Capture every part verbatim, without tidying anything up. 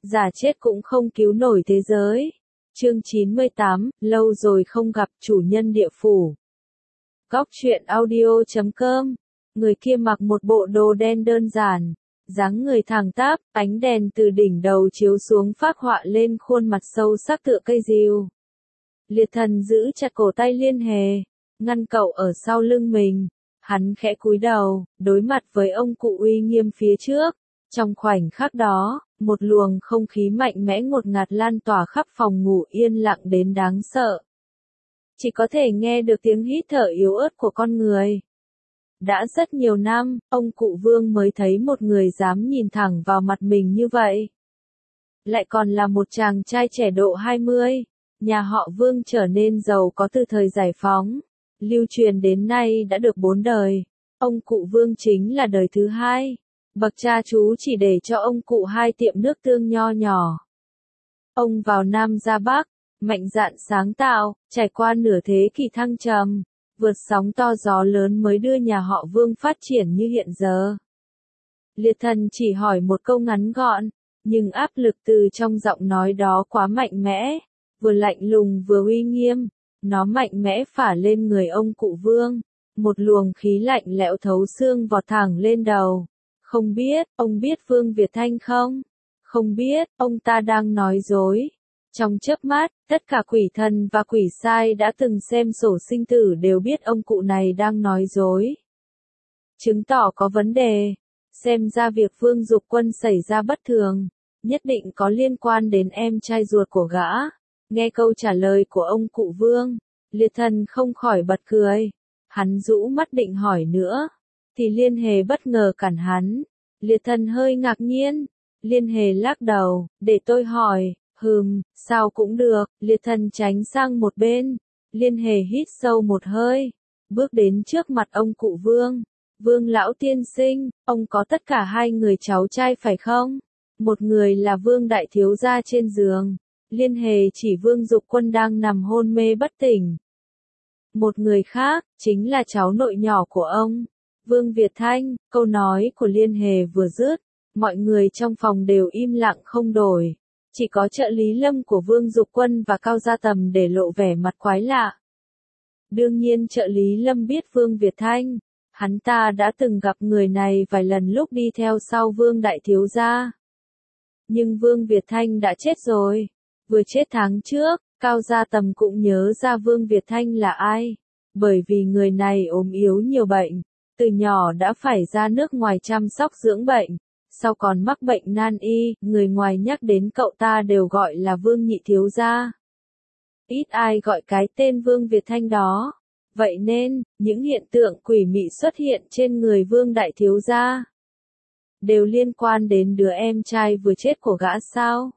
giả chết cũng không cứu nổi thế giới. Chương chín mươi tám, lâu rồi không gặp chủ nhân địa phủ. Góc truyện audio chấm com. Người kia mặc một bộ đồ đen đơn giản, dáng người thẳng tắp, ánh đèn từ đỉnh đầu chiếu xuống phác họa lên khuôn mặt sâu sắc tựa cây rìu. Liệt thần giữ chặt cổ tay Liên Hề, ngăn cậu ở sau lưng mình. Hắn khẽ cúi đầu, đối mặt với ông cụ uy nghiêm phía trước. Trong khoảnh khắc đó, một luồng không khí mạnh mẽ ngột ngạt lan tỏa khắp phòng ngủ yên lặng đến đáng sợ. Chỉ có thể nghe được tiếng hít thở yếu ớt của con người. Đã rất nhiều năm, ông cụ Vương mới thấy một người dám nhìn thẳng vào mặt mình như vậy. Lại còn là một chàng trai trẻ độ hai mươi, nhà họ Vương trở nên giàu có từ thời giải phóng. Lưu truyền đến nay đã được bốn đời. Ông cụ Vương chính là đời thứ hai. Bậc cha chú chỉ để cho ông cụ hai tiệm nước tương nho nhỏ. Ông vào Nam ra Bắc, mạnh dạn sáng tạo, trải qua nửa thế kỷ thăng trầm, vượt sóng to gió lớn mới đưa nhà họ Vương phát triển như hiện giờ. Liệt thần chỉ hỏi một câu ngắn gọn, nhưng áp lực từ trong giọng nói đó quá mạnh mẽ, vừa lạnh lùng vừa uy nghiêm. Nó mạnh mẽ phả lên người ông cụ Vương, một luồng khí lạnh lẽo thấu xương vọt thẳng lên đầu. Không biết, ông biết Vương Việt Thanh không? Không biết, ông ta đang nói dối. Trong chớp mắt, tất cả quỷ thần và quỷ sai đã từng xem sổ sinh tử đều biết ông cụ này đang nói dối. Chứng tỏ có vấn đề. Xem ra việc Vương Dục Quân xảy ra bất thường, nhất định có liên quan đến em trai ruột của gã. Nghe câu trả lời của ông cụ Vương, Liệt thần không khỏi bật cười. Hắn rũ mắt định hỏi nữa, thì Liên Hề bất ngờ cản hắn. Liệt thần hơi ngạc nhiên. Liên Hề lắc đầu, để tôi hỏi. Hừm, sao cũng được. Liệt thần tránh sang một bên. Liên Hề hít sâu một hơi, bước đến trước mặt ông cụ Vương. Vương lão tiên sinh, ông có tất cả hai người cháu trai phải không? Một người là Vương đại thiếu gia trên giường. Liên Hề chỉ Vương Dục Quân đang nằm hôn mê bất tỉnh. Một người khác, chính là cháu nội nhỏ của ông, Vương Việt Thanh. Câu nói của Liên Hề vừa dứt, mọi người trong phòng đều im lặng không đổi. Chỉ có trợ lý Lâm của Vương Dục Quân và Cao Gia Tầm để lộ vẻ mặt quái lạ. Đương nhiên trợ lý Lâm biết Vương Việt Thanh. Hắn ta đã từng gặp người này vài lần lúc đi theo sau Vương đại thiếu gia. Nhưng Vương Việt Thanh đã chết rồi. Vừa chết tháng trước, Cao Gia Tầm cũng nhớ ra Vương Việt Thanh là ai. Bởi vì người này ốm yếu nhiều bệnh, từ nhỏ đã phải ra nước ngoài chăm sóc dưỡng bệnh. Sau còn mắc bệnh nan y, người ngoài nhắc đến cậu ta đều gọi là Vương nhị thiếu gia. Ít ai gọi cái tên Vương Việt Thanh đó. Vậy nên, những hiện tượng quỷ mị xuất hiện trên người Vương đại thiếu gia đều liên quan đến đứa em trai vừa chết của gã sao?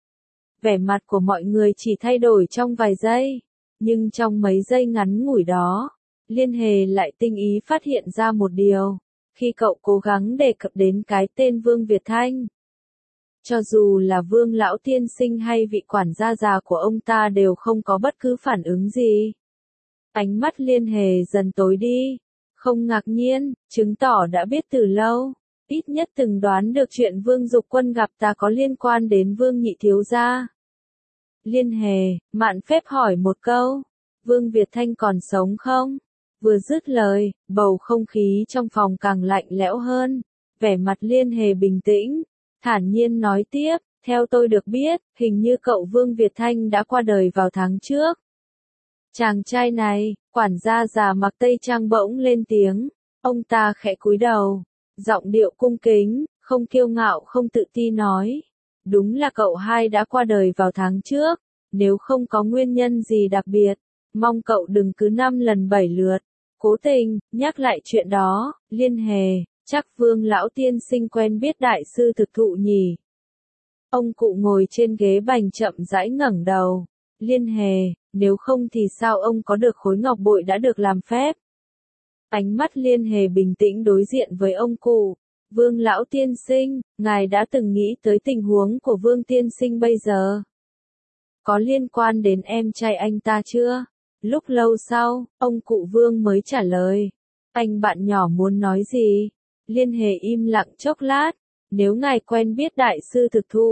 Vẻ mặt của mọi người chỉ thay đổi trong vài giây, nhưng trong mấy giây ngắn ngủi đó, Liên Hề lại tinh ý phát hiện ra một điều, khi cậu cố gắng đề cập đến cái tên Vương Việt Thanh. Cho dù là Vương lão tiên sinh hay vị quản gia già của ông ta đều không có bất cứ phản ứng gì. Ánh mắt Liên Hề dần tối đi, không ngạc nhiên, chứng tỏ đã biết từ lâu. Ít nhất từng đoán được chuyện Vương Dục Quân gặp ta có liên quan đến Vương nhị thiếu gia. Liên Hề, mạn phép hỏi một câu, Vương Việt Thanh còn sống không? Vừa dứt lời, bầu không khí trong phòng càng lạnh lẽo hơn. Vẻ mặt Liên Hề bình tĩnh, thản nhiên nói tiếp, theo tôi được biết, hình như cậu Vương Việt Thanh đã qua đời vào tháng trước. Chàng trai này, quản gia già mặc tây trang bỗng lên tiếng, ông ta khẽ cúi đầu. Giọng điệu cung kính, không kiêu ngạo không tự ti nói. Đúng là cậu hai đã qua đời vào tháng trước. Nếu không có nguyên nhân gì đặc biệt, mong cậu đừng cứ năm lần bảy lượt cố tình nhắc lại chuyện đó. Liên Hề, chắc Vương lão tiên sinh quen biết đại sư thực thụ nhỉ? Ông cụ ngồi trên ghế bành chậm rãi ngẩng đầu. Liên Hề, nếu không thì sao ông có được khối ngọc bội đã được làm phép? Ánh mắt Liên Hề bình tĩnh đối diện với ông cụ. Vương lão tiên sinh, ngài đã từng nghĩ tới tình huống của Vương tiên sinh bây giờ? Có liên quan đến em trai anh ta chưa? Lúc lâu sau, ông cụ Vương mới trả lời. Anh bạn nhỏ muốn nói gì? Liên Hề im lặng chốc lát. Nếu ngài quen biết đại sư thực thụ,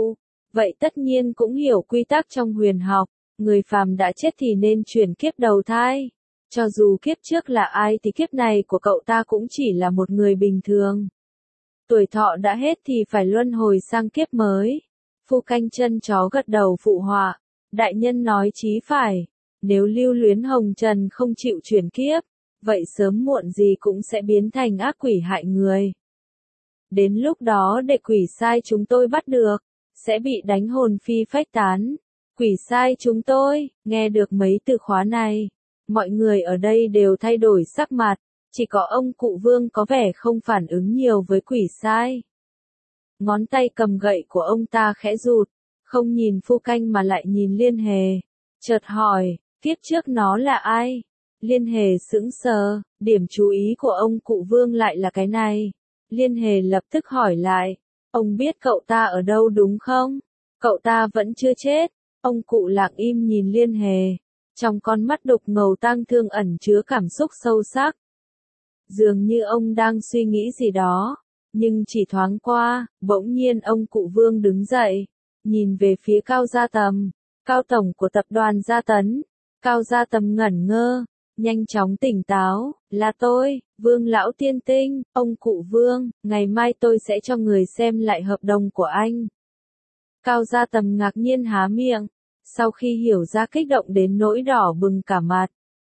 vậy tất nhiên cũng hiểu quy tắc trong huyền học, người phàm đã chết thì nên chuyển kiếp đầu thai. Cho dù kiếp trước là ai thì kiếp này của cậu ta cũng chỉ là một người bình thường. Tuổi thọ đã hết thì phải luân hồi sang kiếp mới. Phu Canh chân chó gật đầu phụ họa, đại nhân nói chí phải, nếu lưu luyến hồng trần không chịu chuyển kiếp, vậy sớm muộn gì cũng sẽ biến thành ác quỷ hại người. Đến lúc đó để quỷ sai chúng tôi bắt được, sẽ bị đánh hồn phi phách tán. Quỷ sai chúng tôi, nghe được mấy từ khóa này, mọi người ở đây đều thay đổi sắc mặt, chỉ có ông cụ Vương có vẻ không phản ứng nhiều với quỷ sai. Ngón tay cầm gậy của ông ta khẽ rụt, không nhìn Phu Canh mà lại nhìn Liên Hề, chợt hỏi, kiếp trước nó là ai? Liên Hề sững sờ, điểm chú ý của ông cụ Vương lại là cái này. Liên Hề lập tức hỏi lại, ông biết cậu ta ở đâu đúng không? Cậu ta vẫn chưa chết. Ông cụ lặng im nhìn Liên Hề, trong con mắt đục ngầu tang thương ẩn chứa cảm xúc sâu sắc. Dường như ông đang suy nghĩ gì đó, nhưng chỉ thoáng qua, bỗng nhiên ông cụ Vương đứng dậy, nhìn về phía Cao Gia Tầm, Cao Tổng của tập đoàn Gia Tấn. Cao Gia Tầm ngẩn ngơ, nhanh chóng tỉnh táo, là tôi, Vương Lão Tiên Tinh, ông cụ Vương, ngày mai tôi sẽ cho người xem lại hợp đồng của anh. Cao Gia Tầm ngạc nhiên há miệng, sau khi hiểu ra kích động đến nỗi đỏ bừng cả mặt.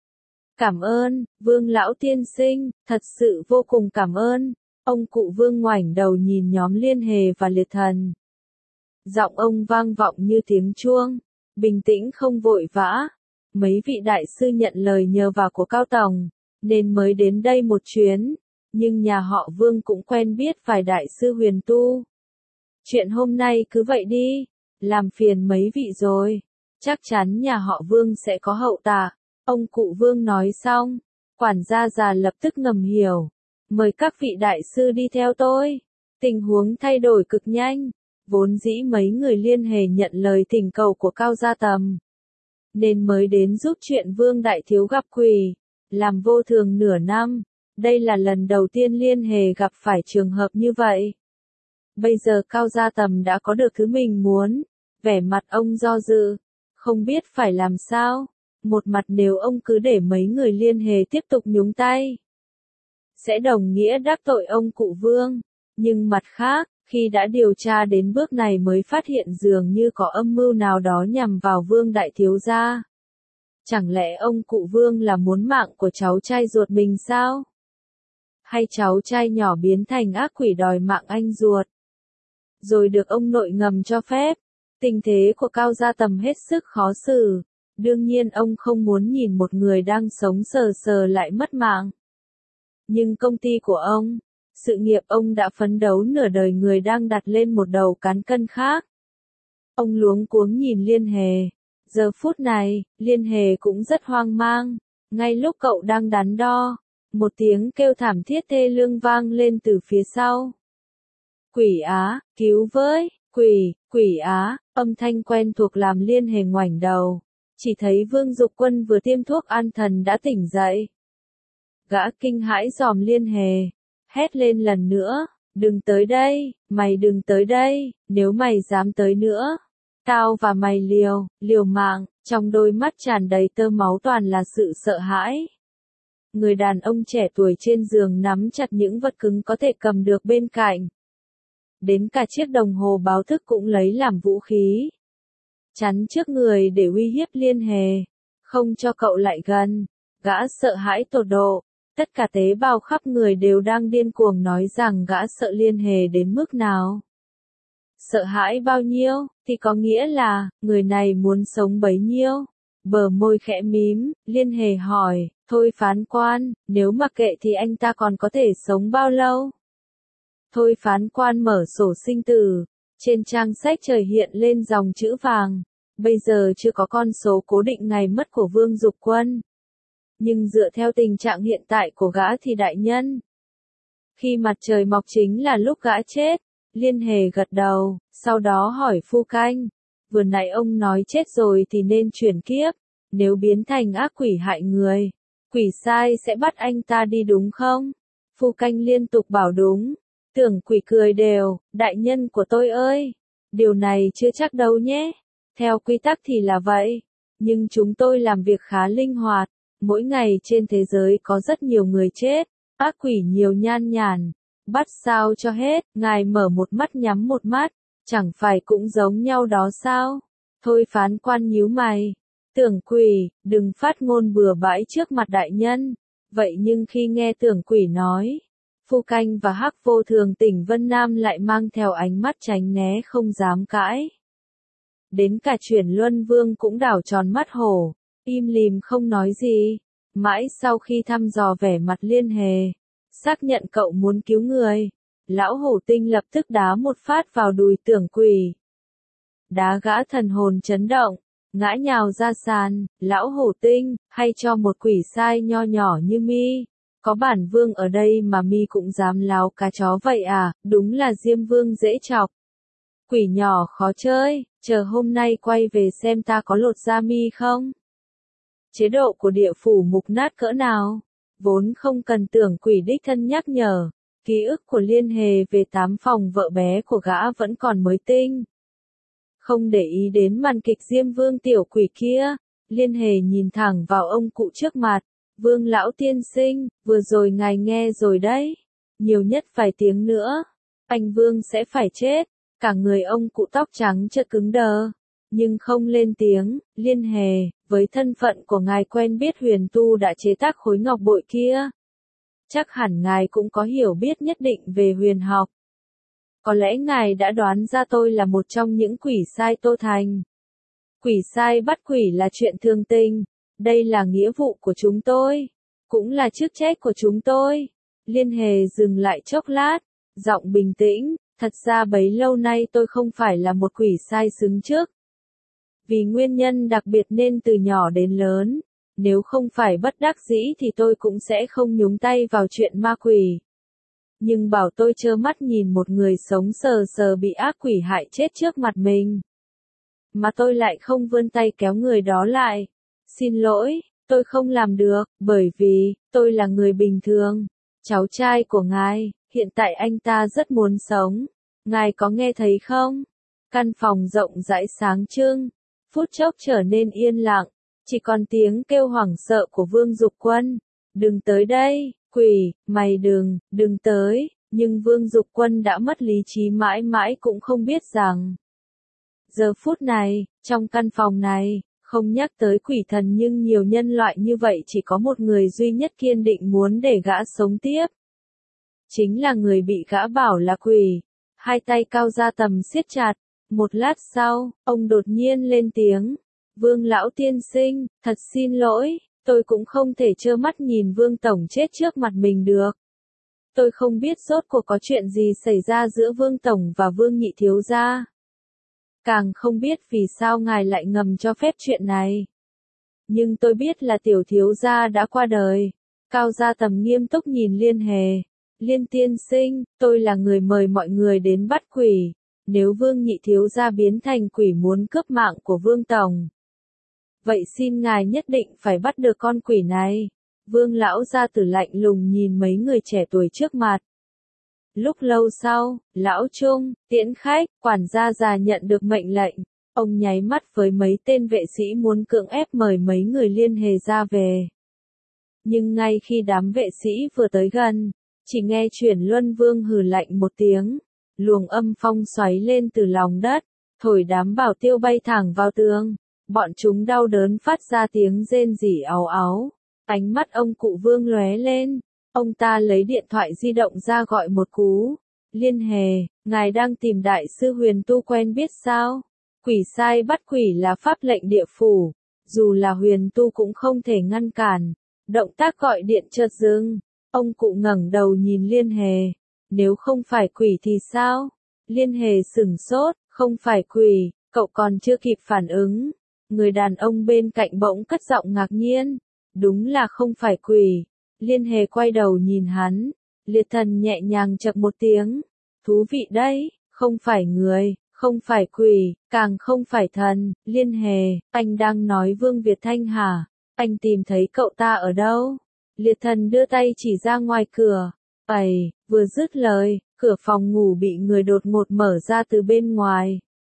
Cảm ơn, Vương Lão Tiên Sinh, thật sự vô cùng cảm ơn. Ông cụ Vương ngoảnh đầu nhìn nhóm Liên Hề và Liệt Thần. Giọng ông vang vọng như tiếng chuông, bình tĩnh không vội vã. Mấy vị đại sư nhận lời nhờ vả của Cao Tổng, nên mới đến đây một chuyến, nhưng nhà họ Vương cũng quen biết vài đại sư huyền tu. Chuyện hôm nay cứ vậy đi, làm phiền mấy vị rồi, chắc chắn nhà họ Vương sẽ có hậu tạ. Ông cụ Vương nói xong, quản gia già lập tức ngầm hiểu, mời các vị đại sư đi theo tôi. Tình huống thay đổi cực nhanh, vốn dĩ mấy người Liên Hề nhận lời thỉnh cầu của Cao Gia Tầm, nên mới đến giúp chuyện Vương Đại Thiếu gặp quỷ, làm vô thường nửa năm. Đây là lần đầu tiên Liên Hề gặp phải trường hợp như vậy. Bây giờ Cao Gia Tầm đã có được thứ mình muốn, vẻ mặt ông do dự, không biết phải làm sao. Một mặt nếu ông cứ để mấy người Liên Hề tiếp tục nhúng tay, sẽ đồng nghĩa đắc tội ông cụ Vương. Nhưng mặt khác, khi đã điều tra đến bước này mới phát hiện dường như có âm mưu nào đó nhằm vào Vương Đại Thiếu gia. Chẳng lẽ ông cụ Vương là muốn mạng của cháu trai ruột mình sao? Hay cháu trai nhỏ biến thành ác quỷ đòi mạng anh ruột? Rồi được ông nội ngầm cho phép. Tình thế của Cao Gia Tầm hết sức khó xử. Đương nhiên ông không muốn nhìn một người đang sống sờ sờ lại mất mạng. Nhưng công ty của ông, sự nghiệp ông đã phấn đấu nửa đời người đang đặt lên một đầu cán cân khác. Ông luống cuống nhìn Liên Hề. Giờ phút này, Liên Hề cũng rất hoang mang. Ngay lúc cậu đang đắn đo, một tiếng kêu thảm thiết thê lương vang lên từ phía sau. Quỷ Á, cứu với, quỷ, quỷ Á, âm thanh quen thuộc làm Liên Hề ngoảnh đầu. Chỉ thấy Vương Dục Quân vừa tiêm thuốc an thần đã tỉnh dậy. Gã kinh hãi dòm Liên Hề, hét lên lần nữa, đừng tới đây, mày đừng tới đây, nếu mày dám tới nữa, tao và mày liều, liều mạng. Trong đôi mắt tràn đầy tơ máu toàn là sự sợ hãi. Người đàn ông trẻ tuổi trên giường nắm chặt những vật cứng có thể cầm được bên cạnh. Đến cả chiếc đồng hồ báo thức cũng lấy làm vũ khí. Chắn trước người để uy hiếp Liên Hề, không cho cậu lại gần. Gã sợ hãi tột độ, tất cả tế bào khắp người đều đang điên cuồng nói rằng gã sợ Liên Hề đến mức nào. Sợ hãi bao nhiêu, thì có nghĩa là, người này muốn sống bấy nhiêu. Bờ môi khẽ mím, Liên Hề hỏi, thôi phán quan, nếu mặc kệ thì anh ta còn có thể sống bao lâu? Thôi phán quan mở sổ sinh tử, trên trang sách trời hiện lên dòng chữ vàng. Bây giờ chưa có con số cố định ngày mất của Vương Dục Quân. Nhưng dựa theo tình trạng hiện tại của gã thì đại nhân, khi mặt trời mọc chính là lúc gã chết. Liên Hề gật đầu, sau đó hỏi Phu Canh, vừa nãy ông nói chết rồi thì nên chuyển kiếp, nếu biến thành ác quỷ hại người, quỷ sai sẽ bắt anh ta đi đúng không? Phu Canh liên tục bảo đúng, tưởng quỷ cười đều, đại nhân của tôi ơi, Điều này chưa chắc đâu nhé. Theo quy tắc thì là vậy. Nhưng chúng tôi làm việc khá linh hoạt. Mỗi ngày trên thế giới có rất nhiều người chết. Ác quỷ nhiều nhan nhản. Bắt sao cho hết. Ngài mở một mắt nhắm một mắt. Chẳng phải cũng giống nhau đó sao? Thôi phán quan nhíu mày. Tưởng quỷ, đừng phát ngôn bừa bãi trước mặt đại nhân. Vậy nhưng khi nghe tưởng quỷ nói, Phu Canh và Hắc Vô Thường tỉnh Vân Nam lại mang theo ánh mắt tránh né không dám cãi. Đến cả Chuyển Luân Vương cũng đảo tròn mắt hổ, im lìm không nói gì. Mãi sau khi thăm dò vẻ mặt Liên Hề, xác nhận cậu muốn cứu người, lão hổ tinh lập tức đá một phát vào đùi tưởng quỷ. Đá gã thần hồn chấn động, ngã nhào ra sàn. Lão hổ tinh, hay cho một quỷ sai nho nhỏ như mi. Có bản vương ở đây mà mi cũng dám láo cá chó vậy à, đúng là Diêm Vương dễ chọc. Quỷ nhỏ khó chơi, chờ hôm nay quay về xem ta có lột da mi không. Chế độ của địa phủ mục nát cỡ nào, vốn không cần tưởng quỷ đích thân nhắc nhở. Ký ức của Liên Hề về tám phòng vợ bé của gã vẫn còn mới tinh. Không để ý đến màn kịch Diêm Vương tiểu quỷ kia, Liên Hề nhìn thẳng vào ông cụ trước mặt. Vương lão tiên sinh, vừa rồi ngài nghe rồi đấy. Nhiều nhất vài tiếng nữa, anh Vương sẽ phải chết. Cả người ông cụ tóc trắng chợt cứng đờ, nhưng không lên tiếng. Liên Hề, với thân phận của ngài quen biết huyền tu đã chế tác khối ngọc bội kia, chắc hẳn ngài cũng có hiểu biết nhất định về huyền học. Có lẽ ngài đã đoán ra tôi là một trong những quỷ sai Tô Thành. Quỷ sai bắt quỷ là chuyện thường tình, đây là nghĩa vụ của chúng tôi, cũng là chức trách của chúng tôi. Liên Hề dừng lại chốc lát, giọng bình tĩnh, thật ra bấy lâu nay tôi không phải là một quỷ sai xứng trước. Vì nguyên nhân đặc biệt nên từ nhỏ đến lớn, nếu không phải bất đắc dĩ thì tôi cũng sẽ không nhúng tay vào chuyện ma quỷ. Nhưng bảo tôi trơ mắt nhìn một người sống sờ sờ bị ác quỷ hại chết trước mặt mình, mà tôi lại không vươn tay kéo người đó lại. Xin lỗi, tôi không làm được, bởi vì, tôi là người bình thường, cháu trai của ngài, hiện tại anh ta rất muốn sống. Ngài có nghe thấy không? Căn phòng rộng rãi sáng trưng, phút chốc trở nên yên lặng, chỉ còn tiếng kêu hoảng sợ của Vương Dục Quân. Đừng tới đây, quỷ, mày đừng, đừng tới. Nhưng Vương Dục Quân đã mất lý trí mãi mãi cũng không biết rằng, giờ phút này, trong căn phòng này, không nhắc tới quỷ thần nhưng nhiều nhân loại như vậy chỉ có một người duy nhất kiên định muốn để gã sống tiếp. Chính là người bị gã bảo là quỷ. Hai tay cao ra tầm siết chặt. Một lát sau, ông đột nhiên lên tiếng. Vương lão tiên sinh, thật xin lỗi, tôi cũng không thể trơ mắt nhìn Vương Tổng chết trước mặt mình được. Tôi không biết rốt cuộc có chuyện gì xảy ra giữa Vương Tổng và Vương Nhị Thiếu gia. Càng không biết vì sao ngài lại ngầm cho phép chuyện này. Nhưng tôi biết là tiểu thiếu gia đã qua đời. Cao gia tầm nghiêm túc nhìn Liên Hề. Liên tiên sinh, tôi là người mời mọi người đến bắt quỷ. Nếu Vương Nhị Thiếu gia biến thành quỷ muốn cướp mạng của Vương Tổng, vậy xin ngài nhất định phải bắt được con quỷ này. Vương lão gia tử lạnh lùng nhìn mấy người trẻ tuổi trước mặt. Lúc lâu sau, lão Trung, tiễn khách, quản gia già nhận được mệnh lệnh. Ông nháy mắt với mấy tên vệ sĩ muốn cưỡng ép mời mấy người Liên Hề ra về. Nhưng ngay khi đám vệ sĩ vừa tới gần, chỉ nghe Chuyển Luân Vương hừ lạnh một tiếng. Luồng âm phong xoáy lên từ lòng đất, thổi đám bảo tiêu bay thẳng vào tường. Bọn chúng đau đớn phát ra tiếng rên rỉ áo áo. Ánh mắt ông cụ Vương lóe lên. Ông ta lấy điện thoại di động ra gọi một cú. Liên Hề, ngài đang tìm đại sư huyền tu quen biết sao? Quỷ sai bắt quỷ là pháp lệnh địa phủ. Dù là huyền tu cũng không thể ngăn cản. Động tác gọi điện chợt dừng. Ông cụ ngẩng đầu nhìn Liên Hề. Nếu không phải quỷ thì sao? Liên Hề sửng sốt, không phải quỷ, cậu còn chưa kịp phản ứng. Người đàn ông bên cạnh bỗng cất giọng ngạc nhiên. Đúng là không phải quỷ. Liên Hề quay đầu nhìn hắn. Liệt thần nhẹ nhàng chậc một tiếng. Thú vị đấy, không phải người, không phải quỷ, càng không phải thần. Liên Hề, anh đang nói Vương Việt Thanh hả? Anh tìm thấy cậu ta ở đâu? Liệt thần đưa tay chỉ ra ngoài cửa. Ầy, vừa dứt lời, cửa phòng ngủ bị người đột ngột mở ra từ bên ngoài.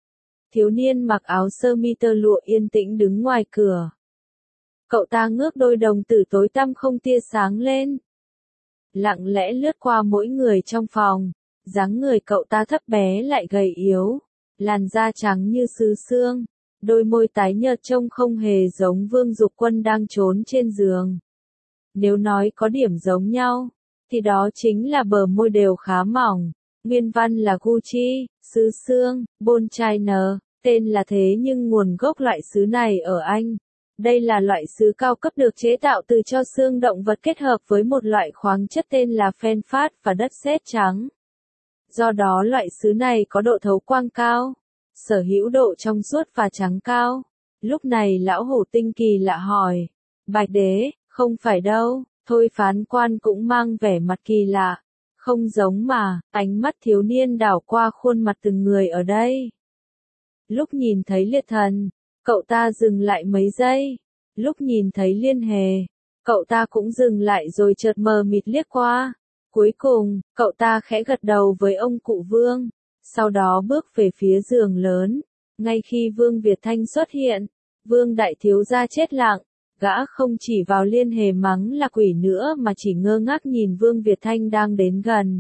thiếu niên mặc áo sơ mi tơ lụa yên tĩnh đứng ngoài cửa. Cậu ta ngước đôi đồng tử tối tăm không tia sáng lên. Lặng lẽ lướt qua mỗi người trong phòng. Dáng người cậu ta thấp bé lại gầy yếu. Làn da trắng như sứ xương. Đôi môi tái nhợt trông không hề giống Vương Dục Quân đang trốn trên giường. Nếu nói có điểm giống nhau, thì đó chính là bờ môi đều khá mỏng. Nguyên văn là Gucci, sứ xương, Bon China, tên là thế nhưng nguồn gốc loại sứ này ở Anh. Đây là loại sứ cao cấp được chế tạo từ tro xương động vật kết hợp với một loại khoáng chất tên là phenphat và đất sét trắng. Do đó loại sứ này có độ thấu quang cao, sở hữu độ trong suốt và trắng cao. Lúc này lão hổ tinh kỳ lạ hỏi, Bạch đế, không phải đâu, thôi phán quan cũng mang vẻ mặt kỳ lạ. Không giống mà, ánh mắt thiếu niên đảo qua khuôn mặt từng người ở đây. Lúc nhìn thấy Liệt Thần, cậu ta dừng lại mấy giây. Lúc nhìn thấy Liên Hề, cậu ta cũng dừng lại rồi chợt mờ mịt liếc qua. Cuối cùng, cậu ta khẽ gật đầu với ông cụ Vương, sau đó bước về phía giường lớn. Ngay khi Vương Việt Thanh xuất hiện, Vương đại thiếu gia chết lặng, gã không chỉ vào Liên Hề mắng là quỷ nữa mà chỉ ngơ ngác nhìn Vương Việt Thanh đang đến gần.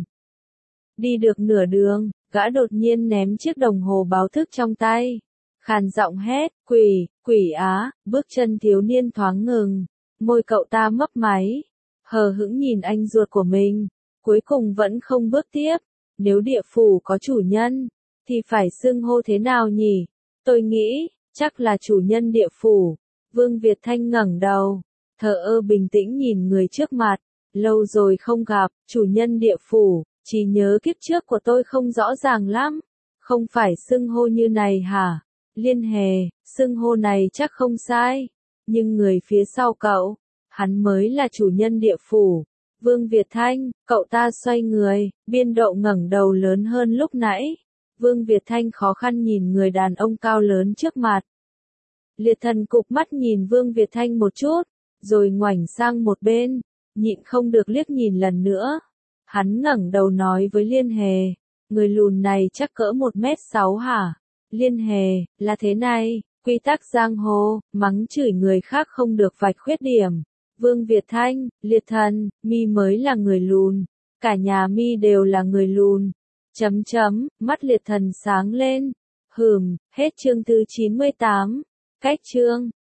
Đi được nửa đường, gã đột nhiên ném chiếc đồng hồ báo thức trong tay. Khàn giọng hét, quỷ, quỷ á, bước chân thiếu niên thoáng ngừng, môi cậu ta mấp máy, hờ hững nhìn anh ruột của mình, cuối cùng vẫn không bước tiếp. Nếu địa phủ có chủ nhân, thì phải xưng hô thế nào nhỉ? Tôi nghĩ, chắc là chủ nhân địa phủ. Vương Việt Thanh ngẩng đầu, thờ ơ bình tĩnh nhìn người trước mặt, lâu rồi không gặp, chủ nhân địa phủ, chỉ nhớ kiếp trước của tôi không rõ ràng lắm, không phải xưng hô như này hả? Liên Hề, xưng hô này chắc không sai, nhưng người phía sau cậu, hắn mới là chủ nhân địa phủ. Vương Việt Thanh, cậu ta xoay người, biên độ ngẩng đầu lớn hơn lúc nãy. Vương Việt Thanh khó khăn nhìn người đàn ông cao lớn trước mặt. Liệt Thần cụp mắt nhìn Vương Việt Thanh một chút, rồi ngoảnh sang một bên, nhịn không được liếc nhìn lần nữa. Hắn ngẩng đầu nói với Liên Hề, người lùn này chắc cỡ một mét sáu hả? Liên Hề, là thế này, quy tắc giang hồ, mắng chửi người khác không được vạch khuyết điểm. Vương Việt Thanh, Liệt Thần, mi mới là người lùn, cả nhà mi đều là người lùn. Chấm chấm, mắt Liệt Thần sáng lên. Hừm, hết chương thứ chín mươi tám. Cách chương